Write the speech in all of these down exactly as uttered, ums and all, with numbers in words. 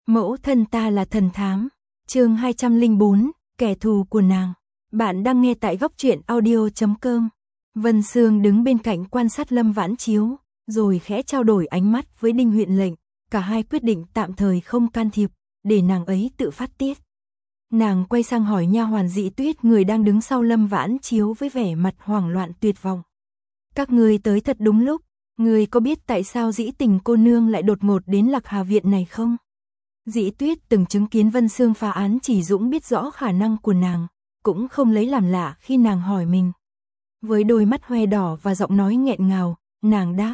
Mẫu thân ta là thần thám. Chương hai trăm lẻ bốn, kẻ thù của nàng. Bạn đang nghe tại góc truyện audio chấm com. Vân Sương đứng bên cạnh quan sát Lâm Vãn Chiếu, rồi khẽ trao đổi ánh mắt với Đinh Huyện Lệnh, cả hai quyết định tạm thời không can thiệp, để nàng ấy tự phát tiết. Nàng quay sang hỏi nha hoàn Dĩ Tuyết, người đang đứng sau Lâm Vãn Chiếu với vẻ mặt hoảng loạn tuyệt vọng. Các ngươi tới thật đúng lúc, ngươi có biết tại sao Dĩ Tình cô nương lại đột ngột đến Lạc Hà viện này không? Dĩ Tuyết từng chứng kiến Vân Sương phá án, chỉ dũng biết rõ khả năng của nàng, cũng không lấy làm lạ khi nàng hỏi mình. Với đôi mắt hoe đỏ và giọng nói nghẹn ngào, nàng đáp: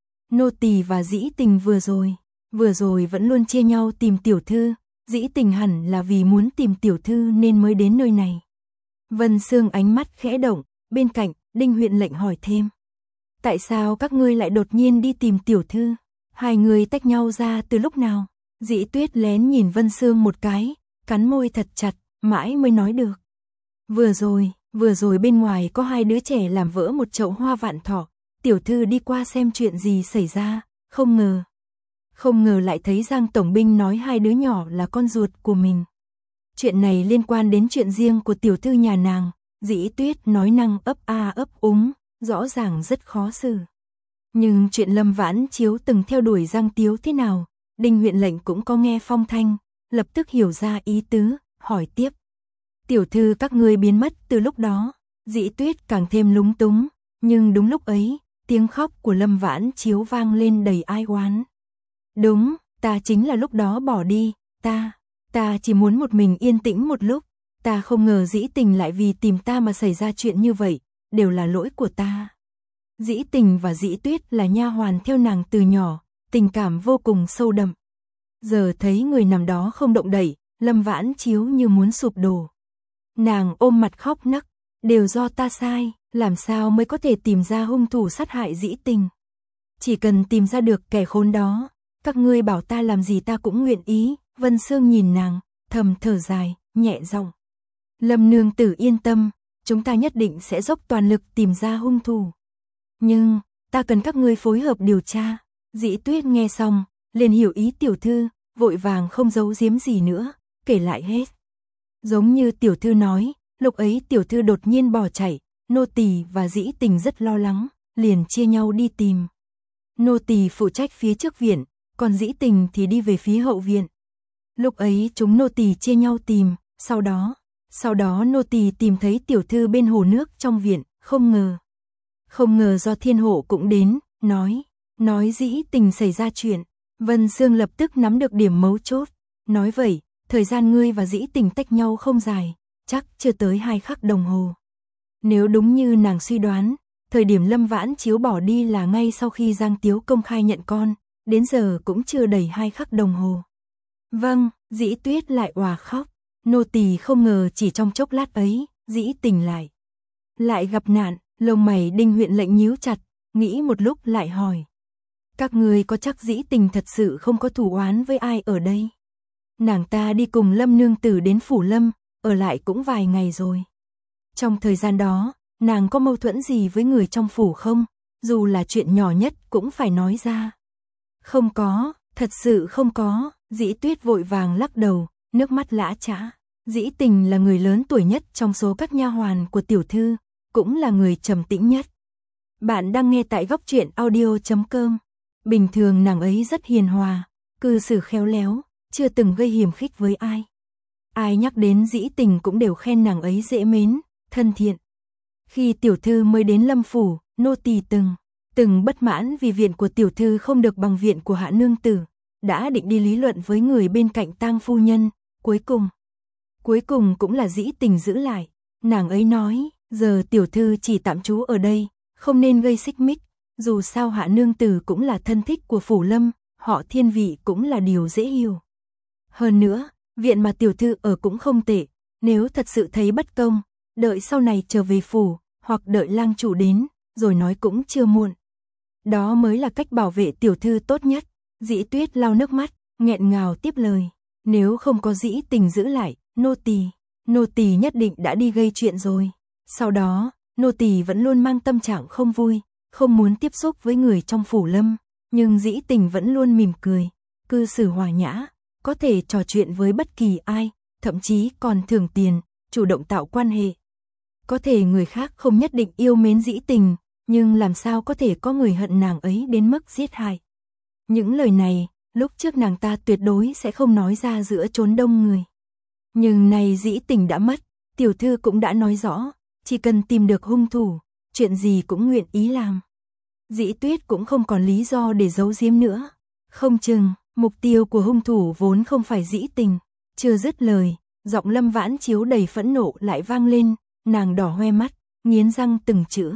nô tỳ và Dĩ Tình vừa rồi, vừa rồi vẫn luôn chia nhau tìm tiểu thư, Dĩ Tình hẳn là vì muốn tìm tiểu thư nên mới đến nơi này. Vân Sương ánh mắt khẽ động, bên cạnh, Đinh Huyện Lệnh hỏi thêm: tại sao các ngươi lại đột nhiên đi tìm tiểu thư? Hai người tách nhau ra từ lúc nào? Dĩ Tuyết lén nhìn Vân Sương một cái, cắn môi thật chặt, mãi mới nói được: Vừa rồi, vừa rồi bên ngoài có hai đứa trẻ làm vỡ một chậu hoa vạn thọ, tiểu thư đi qua xem chuyện gì xảy ra, không ngờ. Không ngờ lại thấy Giang Tổng Binh nói hai đứa nhỏ là con ruột của mình. Chuyện này liên quan đến chuyện riêng của tiểu thư nhà nàng. Dĩ Tuyết nói năng ấp a ấp úng, rõ ràng rất khó xử. Nhưng chuyện Lâm Vãn Chiếu từng theo đuổi Giang Tiếu thế nào, Đinh Huyện Lệnh cũng có nghe phong thanh, lập tức hiểu ra ý tứ, hỏi tiếp: tiểu thư các ngươi biến mất từ lúc đó. Dĩ Tuyết càng thêm lúng túng, nhưng đúng lúc ấy, tiếng khóc của Lâm Vãn Chiếu vang lên đầy ai oán. Đúng, ta chính là lúc đó bỏ đi, ta, ta chỉ muốn một mình yên tĩnh một lúc, ta không ngờ Dĩ Tình lại vì tìm ta mà xảy ra chuyện như vậy, đều là lỗi của ta. Dĩ Tình và Dĩ Tuyết là nha hoàn theo nàng từ nhỏ, tình cảm vô cùng sâu đậm. Giờ thấy người nằm đó không động đậy, Lâm Vãn Chiếu như muốn sụp đổ. Nàng ôm mặt khóc nấc: đều do ta sai, làm sao mới có thể tìm ra hung thủ sát hại Dĩ Tình? Chỉ cần tìm ra được kẻ khốn đó, các ngươi bảo ta làm gì ta cũng nguyện ý. Vân Sương nhìn nàng, thầm thở dài, nhẹ giọng: Lâm nương tử yên tâm, chúng ta nhất định sẽ dốc toàn lực tìm ra hung thủ. Nhưng, ta cần các ngươi phối hợp điều tra. Dĩ Tuyết nghe xong, liền hiểu ý tiểu thư, vội vàng không giấu giếm gì nữa, kể lại hết. Giống như tiểu thư nói, lúc ấy tiểu thư đột nhiên bỏ chạy, nô tỳ và Dĩ Tình rất lo lắng, liền chia nhau đi tìm. Nô tỳ phụ trách phía trước viện, còn Dĩ Tình thì đi về phía hậu viện. Lúc ấy chúng nô tỳ chia nhau tìm, sau đó, sau đó nô tỳ tìm thấy tiểu thư bên hồ nước trong viện, không ngờ. Không ngờ do Thiên Hộ cũng đến, nói, nói Dĩ Tình xảy ra chuyện. Vân Sương lập tức nắm được điểm mấu chốt, nói vậy, thời gian ngươi và Dĩ Tình tách nhau không dài, chắc chưa tới hai khắc đồng hồ. Nếu đúng như nàng suy đoán, thời điểm Lâm Vãn Chiếu bỏ đi là ngay sau khi Giang Tiếu công khai nhận con, đến giờ cũng chưa đầy hai khắc đồng hồ. Vâng, Dĩ Tuyết lại òa khóc, nô tỳ không ngờ chỉ trong chốc lát ấy, Dĩ Tình lại lại gặp nạn. Lông mày Đinh Huyện Lệnh nhíu chặt, nghĩ một lúc lại hỏi: các ngươi có chắc Dĩ Tình thật sự không có thù oán với ai ở đây? Nàng ta đi cùng Lâm nương tử đến phủ Lâm, ở lại cũng vài ngày rồi. Trong thời gian đó, nàng có mâu thuẫn gì với người trong phủ không? Dù là chuyện nhỏ nhất cũng phải nói ra. Không có, thật sự không có. Dĩ Tuyết vội vàng lắc đầu, nước mắt lã chã. Dĩ Tình là người lớn tuổi nhất trong số các nha hoàn của tiểu thư, cũng là người trầm tĩnh nhất. Bạn đang nghe tại góc truyện audio chấm com. Bình thường nàng ấy rất hiền hòa, cư xử khéo léo, chưa từng gây hiềm khích với ai. Ai nhắc đến Dĩ Tình cũng đều khen nàng ấy dễ mến, thân thiện. Khi tiểu thư mới đến Lâm phủ, nô tỳ từng từng bất mãn vì viện của tiểu thư không được bằng viện của hạ nương tử, đã định đi lý luận với người bên cạnh Tang phu nhân, cuối cùng cuối cùng cũng là Dĩ Tình giữ lại. Nàng ấy nói, giờ tiểu thư chỉ tạm trú ở đây, không nên gây xích mích, dù sao hạ nương tử cũng là thân thích của phủ Lâm, họ Thiên vị cũng là điều dễ hiểu. Hơn nữa, viện mà tiểu thư ở cũng không tệ, nếu thật sự thấy bất công, đợi sau này trở về phủ, hoặc đợi lang chủ đến, rồi nói cũng chưa muộn. Đó mới là cách bảo vệ tiểu thư tốt nhất. Dĩ Tuyết lau nước mắt, nghẹn ngào tiếp lời: nếu không có Dĩ Tình giữ lại, nô tỳ, nô tỳ nhất định đã đi gây chuyện rồi. Sau đó, nô tỳ vẫn luôn mang tâm trạng không vui, không muốn tiếp xúc với người trong phủ Lâm, nhưng Dĩ Tình vẫn luôn mỉm cười, cư xử hòa nhã, có thể trò chuyện với bất kỳ ai, thậm chí còn thưởng tiền, chủ động tạo quan hệ. Có thể người khác không nhất định yêu mến Dĩ Tình, nhưng làm sao có thể có người hận nàng ấy đến mức giết hại. Những lời này, lúc trước nàng ta tuyệt đối sẽ không nói ra giữa chốn đông người. Nhưng nay Dĩ Tình đã mất, tiểu thư cũng đã nói rõ, chỉ cần tìm được hung thủ, chuyện gì cũng nguyện ý làm. Dĩ Tuyết cũng không còn lý do để giấu giếm nữa. Không chừng, mục tiêu của hung thủ vốn không phải Dĩ Tình. Chưa dứt lời, giọng Lâm Vãn Chiếu đầy phẫn nộ lại vang lên, nàng đỏ hoe mắt, nghiến răng từng chữ.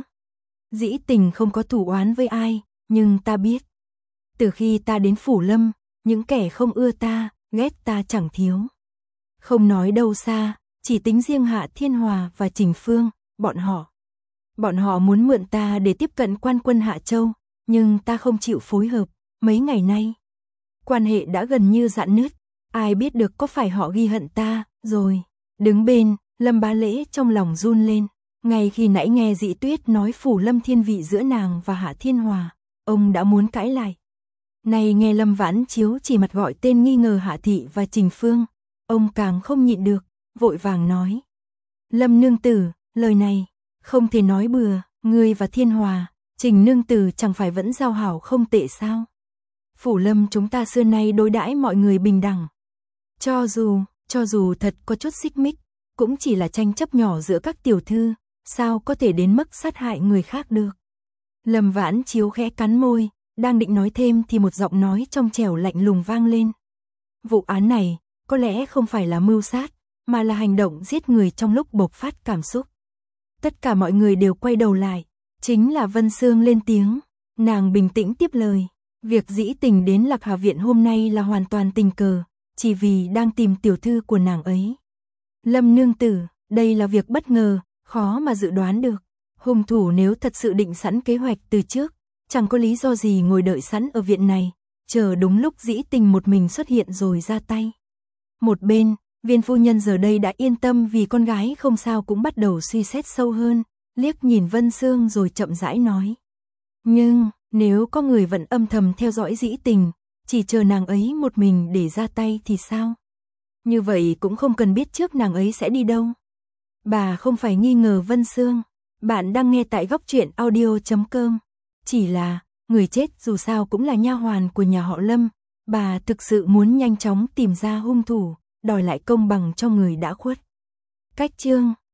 Dĩ Tình không có thù oán với ai, nhưng ta biết. Từ khi ta đến Phủ Lâm, những kẻ không ưa ta, ghét ta chẳng thiếu. Không nói đâu xa, chỉ tính riêng Hạ Thiên Hòa và Trình Phương, bọn họ. Bọn họ muốn mượn ta để tiếp cận quan quân Hạ Châu, nhưng ta không chịu phối hợp. Mấy ngày nay, quan hệ đã gần như rạn nứt, ai biết được có phải họ ghi hận ta, rồi. Đứng bên, Lâm Bá Lễ trong lòng run lên, ngay khi nãy nghe Dĩ Tuyết nói Phủ Lâm thiên vị giữa nàng và Hạ Thiên Hòa, ông đã muốn cãi lại. Này nghe Lâm Vãn Chiếu chỉ mặt gọi tên nghi ngờ Hạ Thị và Trình Phương, ông càng không nhịn được, vội vàng nói. Lâm nương tử, lời này, không thể nói bừa, ngươi và Thiên Hòa, Trình nương tử chẳng phải vẫn giao hảo không tệ sao? Phủ Lâm chúng ta xưa nay đối đãi mọi người bình đẳng. Cho dù, cho dù thật có chút xích mích, cũng chỉ là tranh chấp nhỏ giữa các tiểu thư, sao có thể đến mức sát hại người khác được. Lâm Vãn Chiếu khẽ cắn môi, đang định nói thêm thì một giọng nói trong trẻo lạnh lùng vang lên. Vụ án này, có lẽ không phải là mưu sát, mà là hành động giết người trong lúc bộc phát cảm xúc. Tất cả mọi người đều quay đầu lại, chính là Vân Sương lên tiếng, nàng bình tĩnh tiếp lời. Việc Dĩ Tình đến Lạc Hà Viện hôm nay là hoàn toàn tình cờ, chỉ vì đang tìm tiểu thư của nàng ấy. Lâm nương tử, đây là việc bất ngờ, khó mà dự đoán được. Hung thủ nếu thật sự định sẵn kế hoạch từ trước, chẳng có lý do gì ngồi đợi sẵn ở viện này, chờ đúng lúc Dĩ Tình một mình xuất hiện rồi ra tay. Một bên, Viên phu nhân giờ đây đã yên tâm vì con gái không sao cũng bắt đầu suy xét sâu hơn, liếc nhìn Vân Sương rồi chậm rãi nói. Nhưng, nếu có người vẫn âm thầm theo dõi Dĩ Tình, chỉ chờ nàng ấy một mình để ra tay thì sao? Như vậy cũng không cần biết trước nàng ấy sẽ đi đâu. Bà không phải nghi ngờ Vân Sương, bạn đang nghe tại góc truyện audio chấm com. Chỉ là, người chết dù sao cũng là nha hoàn của nhà họ Lâm, bà thực sự muốn nhanh chóng tìm ra hung thủ, đòi lại công bằng cho người đã khuất. Cách chương